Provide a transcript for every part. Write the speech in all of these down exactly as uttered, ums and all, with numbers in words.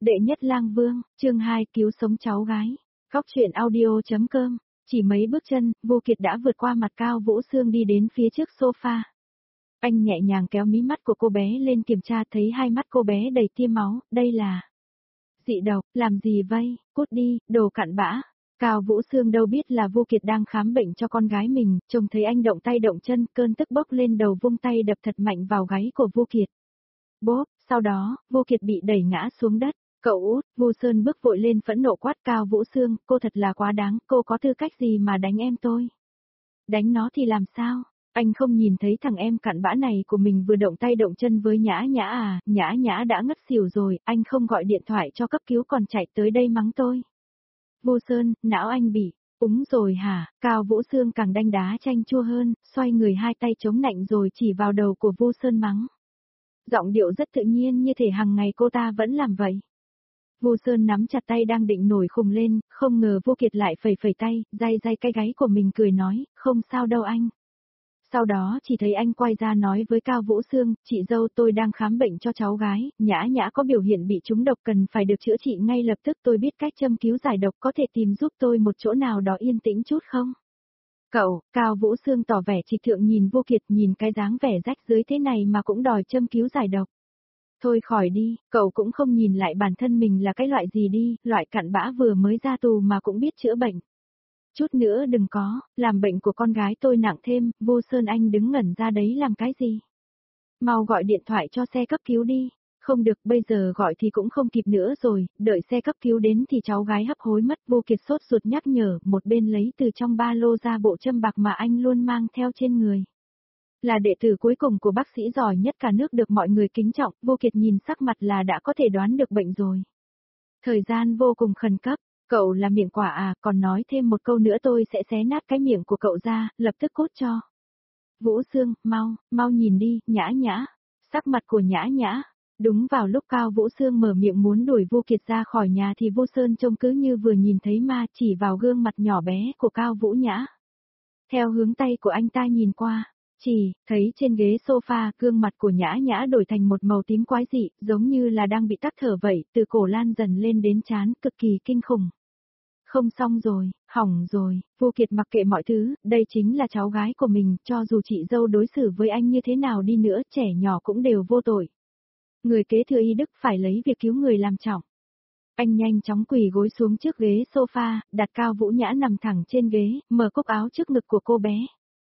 Đệ nhất lang vương, chương hai cứu sống cháu gái. Góc truyện audio.com. Chỉ mấy bước chân, Vô Kiệt đã vượt qua mặt Cao Vũ Sương đi đến phía trước sofa. Anh nhẹ nhàng kéo mí mắt của cô bé lên kiểm tra, thấy hai mắt cô bé đầy tia máu, đây là dị độc, làm gì vây, cút đi, đồ cặn bã. Cao Vũ Sương đâu biết là Vô Kiệt đang khám bệnh cho con gái mình, trông thấy anh động tay động chân, cơn tức bốc lên đầu, vung tay đập thật mạnh vào gáy của Vô Kiệt. Bốp, sau đó, Vô Kiệt bị đẩy ngã xuống đất. Cậu út, Vu Sơn bước vội lên phẫn nộ quát Cao Vũ Sương, cô thật là quá đáng, cô có tư cách gì mà đánh em tôi? Đánh nó thì làm sao? Anh không nhìn thấy thằng em cặn bã này của mình vừa động tay động chân với Nhã Nhã à, Nhã Nhã đã ngất xỉu rồi, anh không gọi điện thoại cho cấp cứu còn chạy tới đây mắng tôi. Vu Sơn, não anh bị úng rồi hả? Cao Vũ Sương càng đanh đá chanh chua hơn, xoay người hai tay chống nạnh rồi chỉ vào đầu của Vu Sơn mắng. Giọng điệu rất tự nhiên như thể hàng ngày cô ta vẫn làm vậy. Vu Sơn nắm chặt tay đang định nổi khùng lên, không ngờ Vô Kiệt lại phẩy phẩy tay, day day cái gáy của mình cười nói, không sao đâu anh. Sau đó chỉ thấy anh quay ra nói với Cao Vũ Sương, chị dâu tôi đang khám bệnh cho cháu gái, Nhã Nhã có biểu hiện bị trúng độc cần phải được chữa trị ngay lập tức, tôi biết cách châm cứu giải độc, có thể tìm giúp tôi một chỗ nào đó yên tĩnh chút không? Cậu, Cao Vũ Sương tỏ vẻ trịch thượng nhìn Vô Kiệt, nhìn cái dáng vẻ rách rưới thế này mà cũng đòi châm cứu giải độc. Thôi khỏi đi, cậu cũng không nhìn lại bản thân mình là cái loại gì đi, loại cặn bã vừa mới ra tù mà cũng biết chữa bệnh. Chút nữa đừng có, làm bệnh của con gái tôi nặng thêm, Vô Sơn anh đứng ngẩn ra đấy làm cái gì? Mau gọi điện thoại cho xe cấp cứu đi. Không được, bây giờ gọi thì cũng không kịp nữa rồi, đợi xe cấp cứu đến thì cháu gái hấp hối mất. Vô Kiệt sốt ruột nhắc nhở, một bên lấy từ trong ba lô ra bộ châm bạc mà anh luôn mang theo trên người. Là đệ tử cuối cùng của bác sĩ giỏi nhất cả nước được mọi người kính trọng, Vô Kiệt nhìn sắc mặt là đã có thể đoán được bệnh rồi. Thời gian vô cùng khẩn cấp, cậu là miệng quả à, còn nói thêm một câu nữa tôi sẽ xé nát cái miệng của cậu ra, lập tức cốt cho. Vũ Sương, mau, mau nhìn đi, Nhã Nhã. Sắc mặt của Nhã Nhã. Đúng vào lúc Cao Vũ Sương mở miệng muốn đuổi Vô Kiệt ra khỏi nhà thì Vô Sơn trông cứ như vừa nhìn thấy ma, chỉ vào gương mặt nhỏ bé của Cao Vũ Nhã. Theo hướng tay của anh ta nhìn qua, chỉ thấy trên ghế sofa gương mặt của Nhã Nhã đổi thành một màu tím quái dị, giống như là đang bị tắc thở vậy, từ cổ lan dần lên đến trán, cực kỳ kinh khủng. Không xong rồi, hỏng rồi, Vô Kiệt mặc kệ mọi thứ, đây chính là cháu gái của mình, cho dù chị dâu đối xử với anh như thế nào đi nữa, trẻ nhỏ cũng đều vô tội. Người kế thừa y đức phải lấy việc cứu người làm trọng. Anh nhanh chóng quỳ gối xuống trước ghế sofa, đặt Cao Vũ Nhã nằm thẳng trên ghế, mở cúc áo trước ngực của cô bé.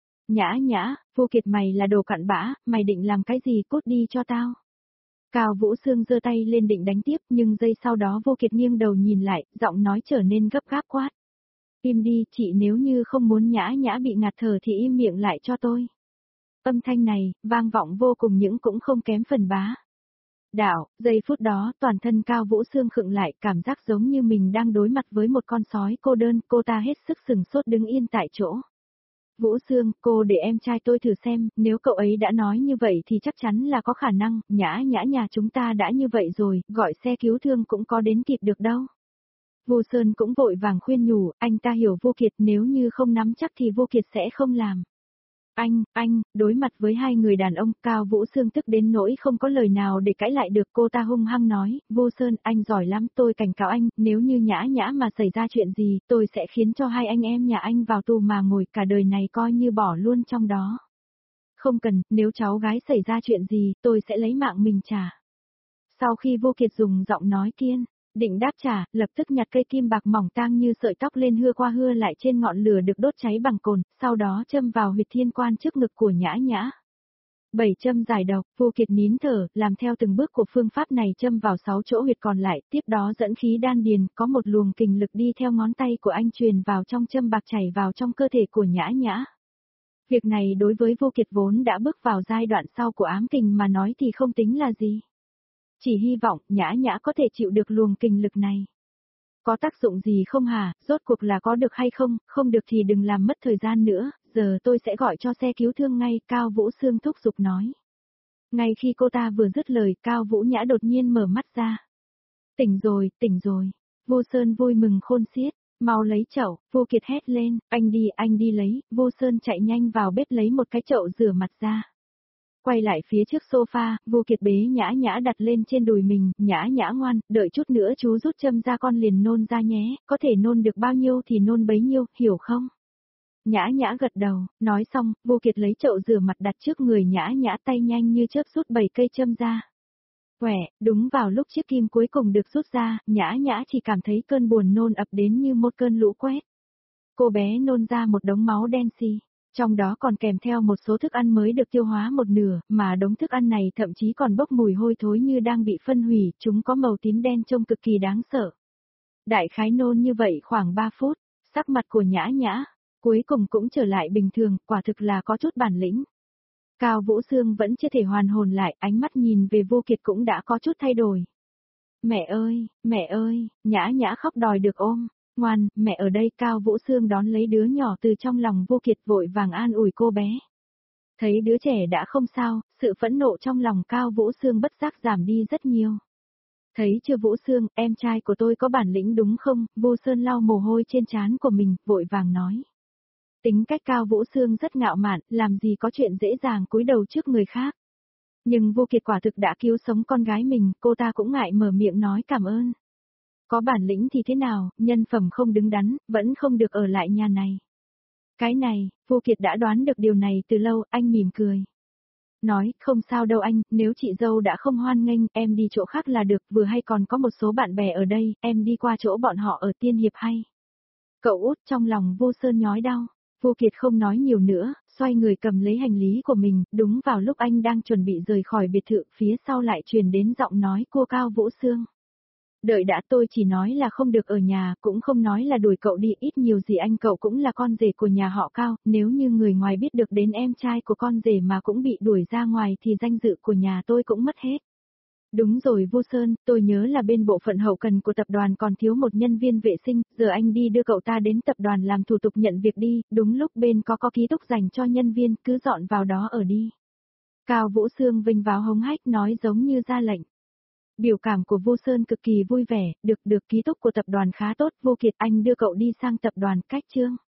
Nhã Nhã, Vô Kiệt mày là đồ cặn bã, mày định làm cái gì, cút đi cho tao. Cao Vũ Sương giơ tay lên định đánh tiếp, nhưng giây sau đó Vô Kiệt nghiêng đầu nhìn lại, giọng nói trở nên gấp gáp quát. Im đi, chị nếu như không muốn Nhã Nhã bị ngạt thở thì im miệng lại cho tôi. Âm thanh này, vang vọng vô cùng những cũng không kém phần bá. Đạo, giây phút đó, toàn thân Cao Vũ Sương khựng lại, cảm giác giống như mình đang đối mặt với một con sói cô đơn, cô ta hết sức sừng sốt đứng yên tại chỗ. Vũ Sương, cô để em trai tôi thử xem, nếu cậu ấy đã nói như vậy thì chắc chắn là có khả năng, Nhã Nhã nhà chúng ta đã như vậy rồi, gọi xe cứu thương cũng có đến kịp được đâu. Vu Sơn cũng vội vàng khuyên nhủ, anh ta hiểu Vô Kiệt, nếu như không nắm chắc thì Vô Kiệt sẽ không làm. Anh, anh, đối mặt với hai người đàn ông, Cao Vũ Sương tức đến nỗi không có lời nào để cãi lại được, cô ta hung hăng nói, Vu Sơn, anh giỏi lắm, tôi cảnh cáo anh, nếu như Nhã Nhã mà xảy ra chuyện gì, tôi sẽ khiến cho hai anh em nhà anh vào tù mà ngồi, cả đời này coi như bỏ luôn trong đó. Không cần, nếu cháu gái xảy ra chuyện gì, tôi sẽ lấy mạng mình trả. Sau khi Vô Kiệt dùng giọng nói kiên định đáp trả, lập tức nhặt cây kim bạc mỏng tang như sợi tóc lên hưa qua hưa lại trên ngọn lửa được đốt cháy bằng cồn, sau đó châm vào huyệt thiên quan trước ngực của Nhã Nhã. Bảy châm giải độc, Vô Kiệt nín thở, làm theo từng bước của phương pháp này châm vào sáu chỗ huyệt còn lại, tiếp đó dẫn khí đan điền, có một luồng kình lực đi theo ngón tay của anh truyền vào trong châm bạc chảy vào trong cơ thể của Nhã Nhã. Việc này đối với Vô Kiệt vốn đã bước vào giai đoạn sau của ám kình mà nói thì không tính là gì. Chỉ hy vọng Nhã Nhã có thể chịu được luồng kình lực này. Có tác dụng gì không hả, rốt cuộc là có được hay không, không được thì đừng làm mất thời gian nữa, giờ tôi sẽ gọi cho xe cứu thương ngay, Cao Vũ Sương thúc giục nói. Ngay khi cô ta vừa dứt lời, Cao Vũ Nhã đột nhiên mở mắt ra. Tỉnh rồi, tỉnh rồi. Vô Sơn vui mừng khôn xiết, mau lấy chậu, Vô Kiệt hét lên, anh đi, anh đi lấy, Vô Sơn chạy nhanh vào bếp lấy một cái chậu rửa mặt ra. Quay lại phía trước sofa, Vô Kiệt bế Nhã Nhã đặt lên trên đùi mình, Nhã Nhã ngoan, đợi chút nữa chú rút châm ra con liền nôn ra nhé, có thể nôn được bao nhiêu thì nôn bấy nhiêu, hiểu không? Nhã Nhã gật đầu, nói xong, Vô Kiệt lấy chậu rửa mặt đặt trước người Nhã Nhã, tay nhanh như chớp rút bảy cây châm ra. Quẻ, đúng vào lúc chiếc kim cuối cùng được rút ra, Nhã Nhã chỉ cảm thấy cơn buồn nôn ập đến như một cơn lũ quét. Cô bé nôn ra một đống máu đen xì, trong đó còn kèm theo một số thức ăn mới được tiêu hóa một nửa, mà đống thức ăn này thậm chí còn bốc mùi hôi thối như đang bị phân hủy, chúng có màu tím đen trông cực kỳ đáng sợ. Đại khái nôn như vậy khoảng ba phút, sắc mặt của Nhã Nhã, cuối cùng cũng trở lại bình thường, quả thực là có chút bản lĩnh. Cao Vũ Sương vẫn chưa thể hoàn hồn lại, ánh mắt nhìn về Vô Kiệt cũng đã có chút thay đổi. Mẹ ơi, mẹ ơi, Nhã Nhã khóc đòi được ôm. Ngoan, mẹ ở đây. Cao Vũ Sương đón lấy đứa nhỏ từ trong lòng Vô Kiệt, vội vàng an ủi cô bé. Thấy đứa trẻ đã không sao, sự phẫn nộ trong lòng Cao Vũ Sương bất giác giảm đi rất nhiều. Thấy chưa Vũ Sương, em trai của tôi có bản lĩnh đúng không? Vô Sơn lau mồ hôi trên trán của mình, vội vàng nói. Tính cách Cao Vũ Sương rất ngạo mạn, làm gì có chuyện dễ dàng cúi đầu trước người khác. Nhưng Vô Kiệt quả thực đã cứu sống con gái mình, cô ta cũng ngại mở miệng nói cảm ơn. Có bản lĩnh thì thế nào, nhân phẩm không đứng đắn, vẫn không được ở lại nhà này. Cái này, Vô Kiệt đã đoán được điều này từ lâu, anh mỉm cười. Nói, không sao đâu anh, nếu chị dâu đã không hoan nghênh, em đi chỗ khác là được, vừa hay còn có một số bạn bè ở đây, em đi qua chỗ bọn họ ở Tiên Hiệp hay. Cậu út trong lòng Vô Sơn nhói đau. Vô Kiệt không nói nhiều nữa, xoay người cầm lấy hành lý của mình, đúng vào lúc anh đang chuẩn bị rời khỏi biệt thự, phía sau lại truyền đến giọng nói của Cao Vũ Sương. Đợi đã, tôi chỉ nói là không được ở nhà, cũng không nói là đuổi cậu đi, ít nhiều gì anh cậu cũng là con rể của nhà họ Cao, nếu như người ngoài biết được đến em trai của con rể mà cũng bị đuổi ra ngoài thì danh dự của nhà tôi cũng mất hết. Đúng rồi Vô Sơn, tôi nhớ là bên bộ phận hậu cần của tập đoàn còn thiếu một nhân viên vệ sinh, giờ anh đi đưa cậu ta đến tập đoàn làm thủ tục nhận việc đi, đúng lúc bên có có ký túc dành cho nhân viên, cứ dọn vào đó ở đi. Cao Vũ Sương vinh vào hống hách nói giống như ra lệnh. Biểu cảm của Vô Sơn cực kỳ vui vẻ, được được ký túc của tập đoàn khá tốt, Vô Kiệt anh đưa cậu đi sang tập đoàn cách chương.